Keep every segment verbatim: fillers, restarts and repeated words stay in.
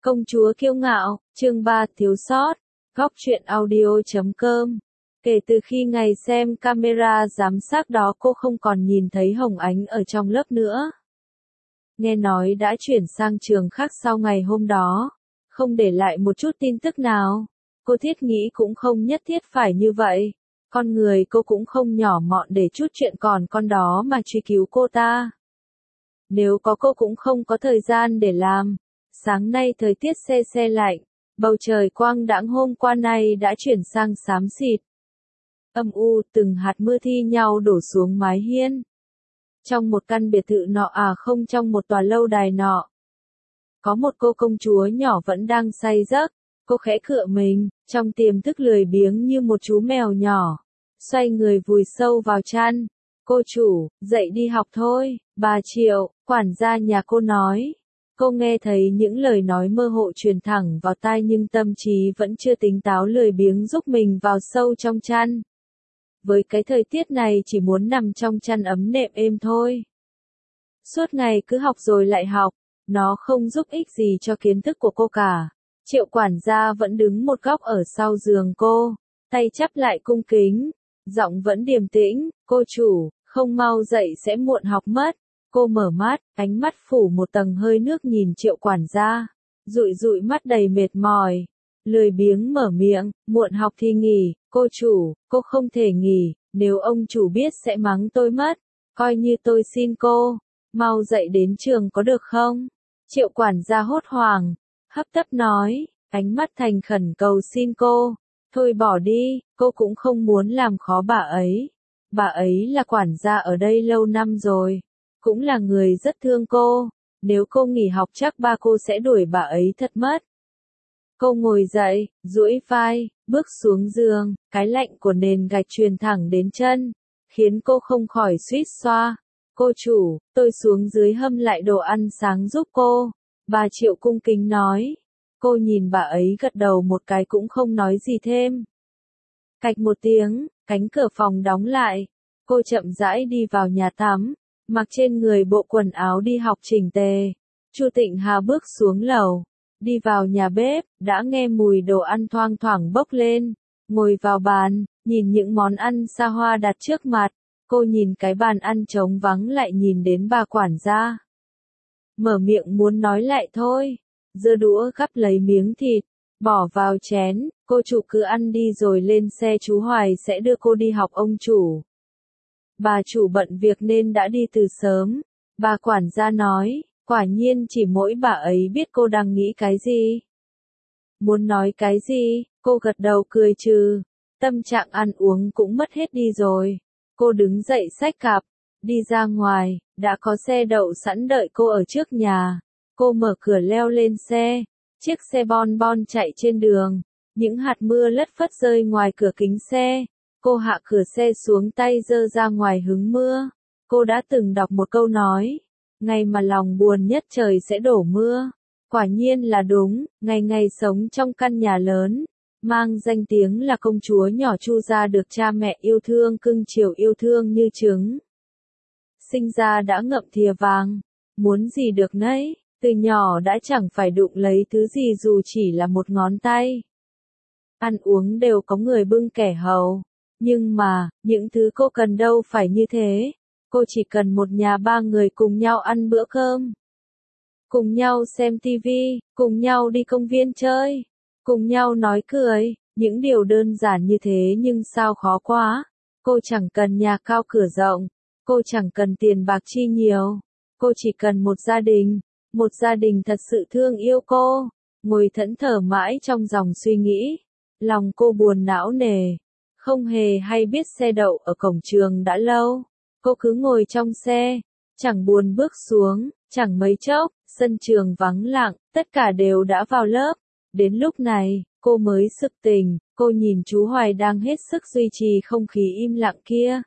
Công chúa kiêu ngạo, chương ba thiếu sót, góc truyện audio.com. Kể từ khi ngày xem camera giám sát đó cô không còn nhìn thấy Hồng Ánh ở trong lớp nữa. Nghe nói đã chuyển sang trường khác sau ngày hôm đó, không để lại một chút tin tức nào. Cô thiết nghĩ cũng không nhất thiết phải như vậy. Con người cô cũng không nhỏ mọn để chút chuyện còn con đó mà truy cứu cô ta. Nếu có cô cũng không có thời gian để làm. Sáng nay thời tiết se se lạnh, bầu trời quang đãng hôm qua nay đã chuyển sang xám xịt. Âm u, từng hạt mưa thi nhau đổ xuống mái hiên. Trong một căn biệt thự nọ à không trong một tòa lâu đài nọ. Có một cô công chúa nhỏ vẫn đang say giấc, cô khẽ cựa mình, trong tiềm thức lười biếng như một chú mèo nhỏ. Xoay người vùi sâu vào chăn. Cô chủ, dậy đi học thôi, bà Triệu, quản gia nhà cô nói. Cô nghe thấy những lời nói mơ hồ truyền thẳng vào tai nhưng tâm trí vẫn chưa tỉnh táo lười biếng giúp mình vào sâu trong chăn. Với cái thời tiết này chỉ muốn nằm trong chăn ấm nệm êm thôi. Suốt ngày cứ học rồi lại học, nó không giúp ích gì cho kiến thức của cô cả. Triệu quản gia vẫn đứng một góc ở sau giường cô, tay chắp lại cung kính, giọng vẫn điềm tĩnh, cô chủ, không mau dậy sẽ muộn học mất. Cô mở mắt, ánh mắt phủ một tầng hơi nước nhìn Triệu quản gia, dụi dụi mắt đầy mệt mỏi, lười biếng mở miệng, muộn học thì nghỉ, cô chủ, cô không thể nghỉ, nếu ông chủ biết sẽ mắng tôi mất, coi như tôi xin cô, mau dậy đến trường có được không? Triệu quản gia hốt hoảng, hấp tấp nói, ánh mắt thành khẩn cầu xin cô, thôi bỏ đi, cô cũng không muốn làm khó bà ấy, bà ấy là quản gia ở đây lâu năm rồi. Cũng là người rất thương cô, nếu cô nghỉ học chắc ba cô sẽ đuổi bà ấy thật mất. Cô ngồi dậy, duỗi vai, bước xuống giường, cái lạnh của nền gạch truyền thẳng đến chân, khiến cô không khỏi suýt xoa. Cô chủ, tôi xuống dưới hâm lại đồ ăn sáng giúp cô, bà Triệu cung kính nói. Cô nhìn bà ấy gật đầu một cái cũng không nói gì thêm. Cạch một tiếng, cánh cửa phòng đóng lại, cô chậm rãi đi vào nhà tắm. Mặc trên người bộ quần áo đi học chỉnh tề, Chu Tịnh Hà bước xuống lầu, đi vào nhà bếp, đã nghe mùi đồ ăn thoang thoảng bốc lên, ngồi vào bàn, nhìn những món ăn xa hoa đặt trước mặt, cô nhìn cái bàn ăn trống vắng lại nhìn đến bà quản gia. Mở miệng muốn nói lại thôi, giơ đũa gắp lấy miếng thịt, bỏ vào chén, cô chủ cứ ăn đi rồi lên xe chú Hoài sẽ đưa cô đi học ông chủ. Bà chủ bận việc nên đã đi từ sớm, bà quản gia nói, quả nhiên chỉ mỗi bà ấy biết cô đang nghĩ cái gì. Muốn nói cái gì, cô gật đầu cười trừ, tâm trạng ăn uống cũng mất hết đi rồi. Cô đứng dậy xách cặp, đi ra ngoài, đã có xe đậu sẵn đợi cô ở trước nhà. Cô mở cửa leo lên xe, chiếc xe bon bon chạy trên đường, những hạt mưa lất phất rơi ngoài cửa kính xe. Cô hạ cửa xe xuống tay giơ ra ngoài hứng mưa. Cô đã từng đọc một câu nói, ngày mà lòng buồn nhất trời sẽ đổ mưa. Quả nhiên là đúng, ngày ngày sống trong căn nhà lớn, mang danh tiếng là công chúa nhỏ Chu gia được cha mẹ yêu thương cưng chiều yêu thương như trứng. Sinh ra đã ngậm thìa vàng, muốn gì được nấy, từ nhỏ đã chẳng phải đụng lấy thứ gì dù chỉ là một ngón tay. Ăn uống đều có người bưng kẻ hầu. Nhưng mà, những thứ cô cần đâu phải như thế. Cô chỉ cần một nhà ba người cùng nhau ăn bữa cơm. Cùng nhau xem tivi, cùng nhau đi công viên chơi, cùng nhau nói cười. Những điều đơn giản như thế nhưng sao khó quá. Cô chẳng cần nhà cao cửa rộng. Cô chẳng cần tiền bạc chi nhiều. Cô chỉ cần một gia đình. Một gia đình thật sự thương yêu cô. Ngồi thẫn thờ mãi trong dòng suy nghĩ. Lòng cô buồn não nề. Không hề hay biết xe đậu ở cổng trường đã lâu, cô cứ ngồi trong xe, chẳng buồn bước xuống, chẳng mấy chốc, sân trường vắng lặng, tất cả đều đã vào lớp. Đến lúc này, cô mới sực tỉnh, cô nhìn chú Hoài đang hết sức duy trì không khí im lặng kia.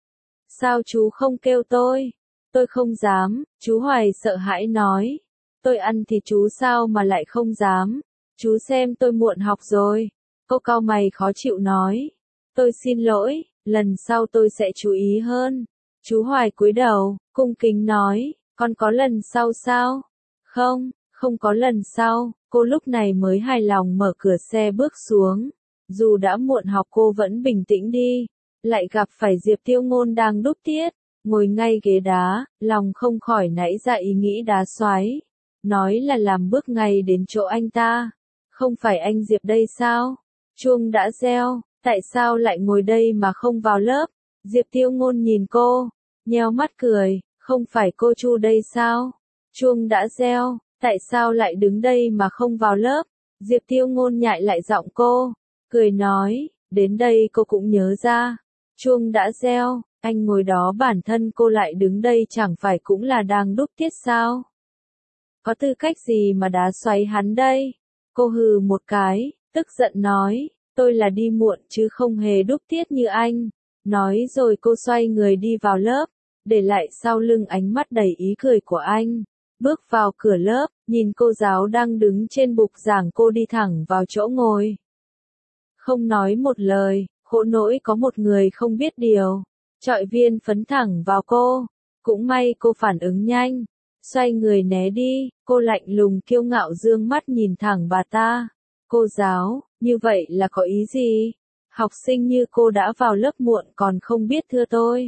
Sao chú không kêu tôi? Tôi không dám, chú Hoài sợ hãi nói. Tôi ăn thì chú sao mà lại không dám? Chú xem tôi muộn học rồi. Cô cau mày khó chịu nói. Tôi xin lỗi, lần sau tôi sẽ chú ý hơn. Chú Hoài cúi đầu, cung kính nói, con có lần sau sao? Không, Không có lần sau, cô lúc này mới hài lòng mở cửa xe bước xuống. Dù đã muộn học cô vẫn bình tĩnh đi. Lại gặp phải Diệp Tiêu Ngôn đang đúc tiết, ngồi ngay ghế đá, lòng không khỏi nảy ra ý nghĩ đá xoáy. Nói là làm bước ngay đến chỗ anh ta. Không phải anh Diệp đây sao? Chuông đã reo, tại sao lại ngồi đây mà không vào lớp? Diệp Tiêu Ngôn nhìn cô, nheo mắt cười, không phải cô Chu đây sao? Chuông đã reo, tại sao lại đứng đây mà không vào lớp? Diệp Tiêu Ngôn nhại lại giọng cô, cười nói, đến đây cô cũng nhớ ra. Chuông đã reo, anh ngồi đó bản thân cô lại đứng đây chẳng phải cũng là đang đúc tiết sao? Có tư cách gì mà đá xoáy hắn đây? Cô hừ một cái, tức giận nói, tôi là đi muộn chứ không hề đúc tiết như anh. Nói rồi cô xoay người đi vào lớp, để lại sau lưng ánh mắt đầy ý cười của anh. Bước vào cửa lớp, nhìn cô giáo đang đứng trên bục giảng, cô đi thẳng vào chỗ ngồi. Không nói một lời, khổ nỗi có một người không biết điều. Chọi viên phấn thẳng vào cô. Cũng may cô phản ứng nhanh. Xoay người né đi, cô lạnh lùng kiêu ngạo dương mắt nhìn thẳng bà ta. Cô giáo, như vậy là có ý gì? Học sinh như cô đã vào lớp muộn còn không biết thưa tôi.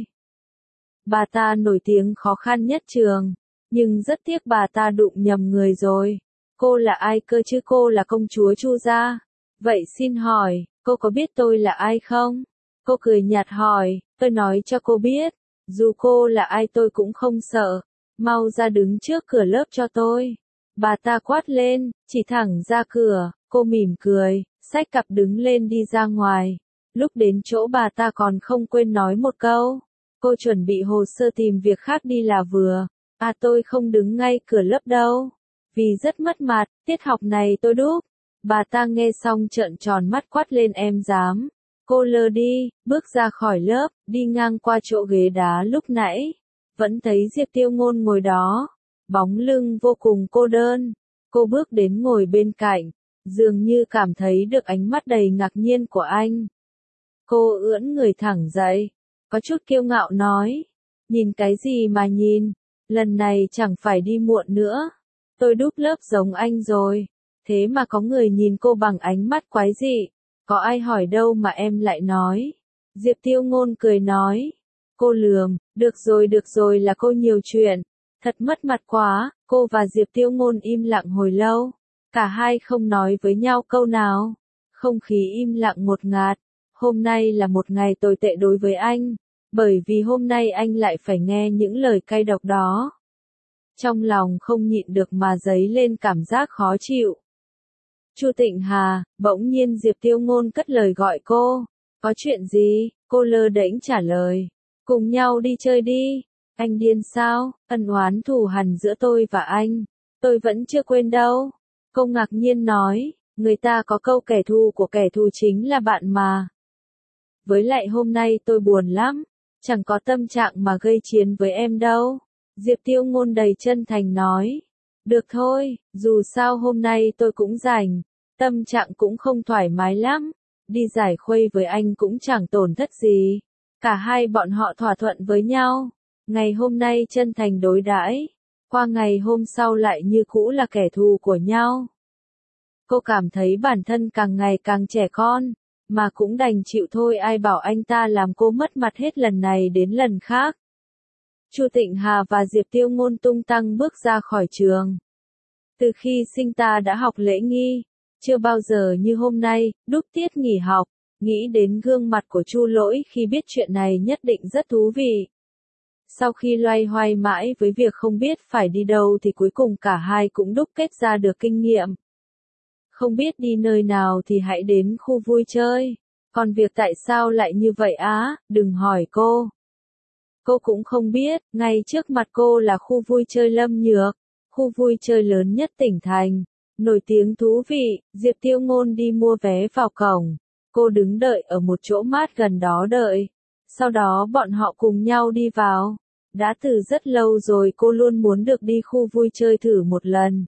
Bà ta nổi tiếng khó khăn nhất trường, nhưng rất tiếc bà ta đụng nhầm người rồi. Cô là ai cơ chứ? Cô là công chúa Chu gia. Vậy xin hỏi, cô có biết tôi là ai không? Cô cười nhạt hỏi, tôi nói cho cô biết, dù cô là ai tôi cũng không sợ. Mau ra đứng trước cửa lớp cho tôi. Bà ta quát lên, chỉ thẳng ra cửa, cô mỉm cười, xách cặp đứng lên đi ra ngoài. Lúc đến chỗ bà ta còn không quên nói một câu. Cô chuẩn bị hồ sơ tìm việc khác đi là vừa. À tôi không đứng ngay cửa lớp đâu. Vì rất mất mặt, tiết học này tôi đúp. Bà ta nghe xong trợn tròn mắt quát lên em dám. Cô lơ đi, bước ra khỏi lớp, đi ngang qua chỗ ghế đá lúc nãy. Vẫn thấy Diệp Tiêu Ngôn ngồi đó. Bóng lưng vô cùng cô đơn. Cô bước đến ngồi bên cạnh. Dường như cảm thấy được ánh mắt đầy ngạc nhiên của anh. Cô ưỡn người thẳng dậy. Có chút kiêu ngạo nói. Nhìn cái gì mà nhìn. Lần này chẳng phải đi muộn nữa. Tôi đúp lớp giống anh rồi. Thế mà có người nhìn cô bằng ánh mắt quái dị. Có ai hỏi đâu mà em lại nói. Diệp Tiêu Ngôn cười nói. Cô lườm, được rồi được rồi là cô nhiều chuyện. Thật mất mặt quá, cô và Diệp Tiêu Ngôn im lặng hồi lâu. Cả hai không nói với nhau câu nào. Không khí im lặng ngột ngạt. Hôm nay là một ngày tồi tệ đối với anh. Bởi vì hôm nay anh lại phải nghe những lời cay độc đó. Trong lòng không nhịn được mà dấy lên cảm giác khó chịu. Chu Tịnh Hà, bỗng nhiên Diệp Tiêu Ngôn cất lời gọi cô. Có chuyện gì? Cô lơ đễnh trả lời. Cùng nhau đi chơi đi. Anh điên sao? Ân oán thù hằn giữa tôi và anh. Tôi vẫn chưa quên đâu. Cô ngạc nhiên nói. Người ta có câu kẻ thù của kẻ thù chính là bạn mà. Với lại hôm nay tôi buồn lắm. Chẳng có tâm trạng mà gây chiến với em đâu. Diệp Tiêu Ngôn đầy chân thành nói. Được thôi, dù sao hôm nay tôi cũng rảnh. Tâm trạng cũng không thoải mái lắm. Đi giải khuây với anh cũng chẳng tổn thất gì. Cả hai bọn họ thỏa thuận với nhau. Ngày hôm nay chân thành đối đãi. Qua ngày hôm sau lại như cũ là kẻ thù của nhau. Cô cảm thấy bản thân càng ngày càng trẻ con. Mà cũng đành chịu thôi, ai bảo anh ta làm cô mất mặt hết lần này đến lần khác. Chu Tịnh Hà và Diệp Tiêu Ngôn tung tăng bước ra khỏi trường. Từ khi sinh ta đã học lễ nghi. Chưa bao giờ như hôm nay, đúc tiết nghỉ học. Nghĩ đến gương mặt của Chu Lỗi khi biết chuyện này nhất định rất thú vị. Sau khi loay hoay mãi với việc không biết phải đi đâu thì cuối cùng cả hai cũng đúc kết ra được kinh nghiệm. Không biết đi nơi nào thì hãy đến khu vui chơi. Còn việc tại sao lại như vậy á, đừng hỏi cô. Cô cũng không biết, ngay trước mặt cô là khu vui chơi Lâm Nhược. Khu vui chơi lớn nhất tỉnh thành. Nổi tiếng thú vị, Diệp Tiêu Ngôn đi mua vé vào cổng. Cô đứng đợi ở một chỗ mát gần đó đợi. Sau đó bọn họ cùng nhau đi vào. Đã từ rất lâu rồi cô luôn muốn được đi khu vui chơi thử một lần.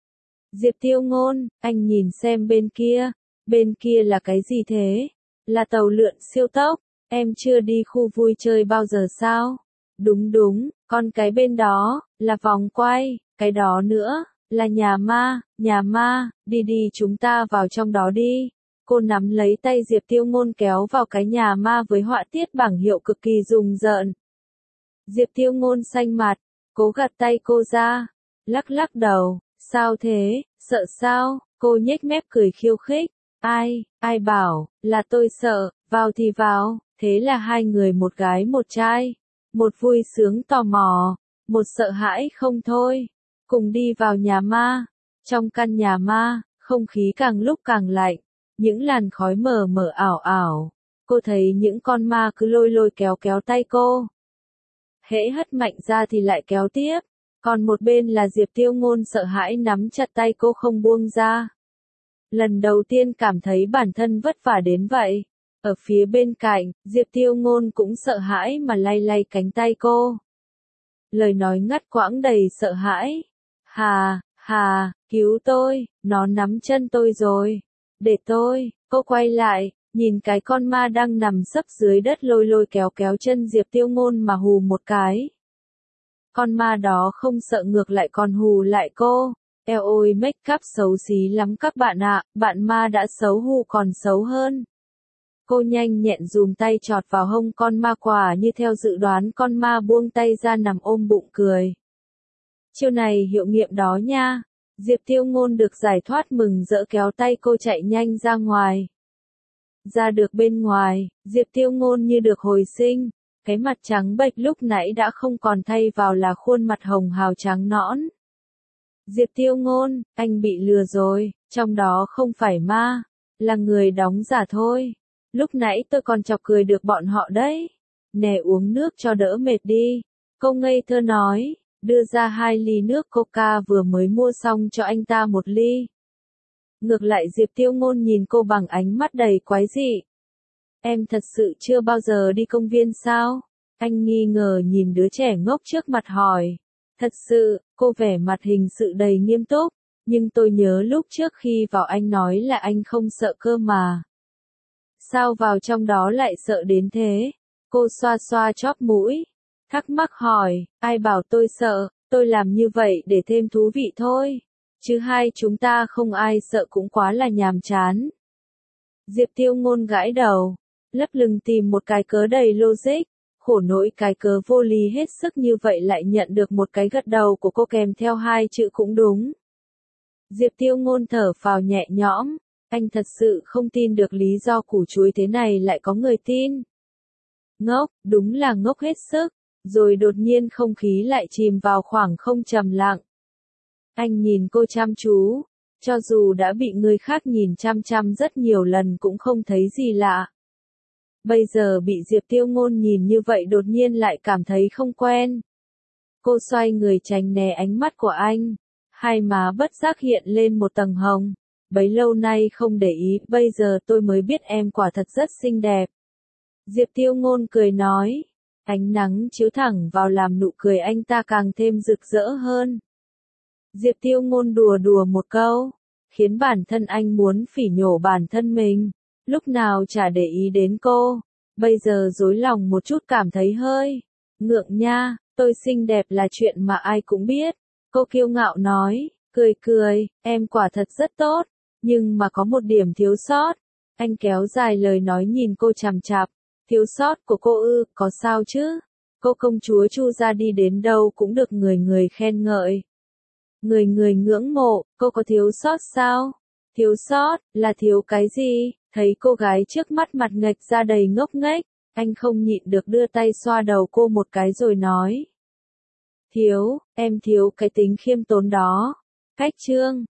Diệp Tiêu Ngôn, anh nhìn xem bên kia. Bên kia là cái gì thế? Là tàu lượn siêu tốc. Em chưa đi khu vui chơi bao giờ sao? Đúng đúng, còn cái bên đó, là vòng quay. Cái đó nữa, Là nhà ma, nhà ma, đi đi chúng ta vào trong đó đi. Cô nắm lấy tay Diệp Tiêu Ngôn kéo vào cái nhà ma với họa tiết bảng hiệu cực kỳ rùng rợn. Diệp Tiêu Ngôn xanh mặt, cố gạt tay cô ra, lắc lắc đầu, sao thế, sợ sao, cô nhếch mép cười khiêu khích, ai, ai bảo, là tôi sợ, vào thì vào, thế là hai người một gái một trai, một vui sướng tò mò, một sợ hãi không thôi, cùng đi vào nhà ma, trong căn nhà ma, không khí càng lúc càng lạnh, những làn khói mờ mờ ảo ảo, cô thấy những con ma cứ lôi lôi kéo kéo tay cô. Hễ hất mạnh ra thì lại kéo tiếp, còn một bên là Diệp Tiêu Ngôn sợ hãi nắm chặt tay cô không buông ra. Lần đầu tiên cảm thấy bản thân vất vả đến vậy. Ở phía bên cạnh, Diệp Tiêu Ngôn cũng sợ hãi mà lay lay cánh tay cô. Lời nói ngắt quãng đầy sợ hãi. Hà, Hà, cứu tôi, nó nắm chân tôi rồi. Để tôi, cô quay lại, nhìn cái con ma đang nằm sấp dưới đất lôi lôi kéo kéo chân Diệp Tiêu Ngôn mà hù một cái. Con ma đó không sợ ngược lại còn hù lại cô. Eo ôi make up xấu xí lắm các bạn ạ, bạn ma đã xấu hù còn xấu hơn. Cô nhanh nhẹn dùm tay chọt vào hông con ma quả như theo dự đoán con ma buông tay ra nằm ôm bụng cười. Chiêu này hiệu nghiệm đó nha. Diệp Tiêu Ngôn được giải thoát mừng rỡ kéo tay cô chạy nhanh ra ngoài. Ra được bên ngoài, Diệp Tiêu Ngôn như được hồi sinh. Cái mặt trắng bệch lúc nãy đã không còn thay vào là khuôn mặt hồng hào trắng nõn. Diệp Tiêu Ngôn, anh bị lừa rồi, trong đó không phải ma, là người đóng giả thôi. Lúc nãy tôi còn chọc cười được bọn họ đấy. Nè uống nước cho đỡ mệt đi. Cô ngây thơ nói, đưa ra hai ly nước coca vừa mới mua xong cho anh ta một ly. Ngược lại Diệp Tiêu Ngôn nhìn cô bằng ánh mắt đầy quái dị. Em thật sự chưa bao giờ đi công viên sao? Anh nghi ngờ nhìn đứa trẻ ngốc trước mặt hỏi. Thật sự, cô vẻ mặt hình sự đầy nghiêm túc, nhưng tôi nhớ lúc trước khi vào anh nói là anh không sợ cơ mà. Sao vào trong đó lại sợ đến thế? Cô xoa xoa chóp mũi, thắc mắc hỏi, ai bảo tôi sợ, tôi làm như vậy để thêm thú vị thôi. Chứ hai chúng ta không ai sợ cũng quá là nhàm chán. Diệp Tiêu Ngôn gãi đầu, lấp lưng tìm một cái cớ đầy logic, khổ nỗi cái cớ vô lý hết sức như vậy lại nhận được một cái gật đầu của cô kèm theo hai chữ cũng đúng. Diệp Tiêu Ngôn thở phào nhẹ nhõm, anh thật sự không tin được lý do củ chuối thế này lại có người tin. Ngốc, đúng là ngốc hết sức, rồi đột nhiên không khí lại chìm vào khoảng không trầm lặng. Anh nhìn cô chăm chú, cho dù đã bị người khác nhìn chăm chăm rất nhiều lần cũng không thấy gì lạ. Bây giờ bị Diệp Tiêu Ngôn nhìn như vậy đột nhiên lại cảm thấy không quen. Cô xoay người tránh né ánh mắt của anh, hai má bất giác hiện lên một tầng hồng. Bấy lâu nay không để ý, bây giờ tôi mới biết em quả thật rất xinh đẹp. Diệp Tiêu Ngôn cười nói, ánh nắng chiếu thẳng vào làm nụ cười anh ta càng thêm rực rỡ hơn. Diệp Tiêu Ngôn đùa đùa một câu, khiến bản thân anh muốn phỉ nhổ bản thân mình, lúc nào chả để ý đến cô, bây giờ rối lòng một chút cảm thấy hơi ngượng nha, tôi xinh đẹp là chuyện mà ai cũng biết, cô kiêu ngạo nói, cười cười, em quả thật rất tốt, nhưng mà có một điểm thiếu sót, anh kéo dài lời nói nhìn cô chằm chằm, thiếu sót của cô ư, có sao chứ, cô công chúa Chu ra đi đến đâu cũng được người người khen ngợi. Người người ngưỡng mộ, cô có thiếu sót sao? Thiếu sót, là thiếu cái gì? Thấy cô gái trước mắt mặt nghệch ra đầy ngốc nghếch, anh không nhịn được đưa tay xoa đầu cô một cái rồi nói. Thiếu, em thiếu cái tính khiêm tốn đó. Cách chương.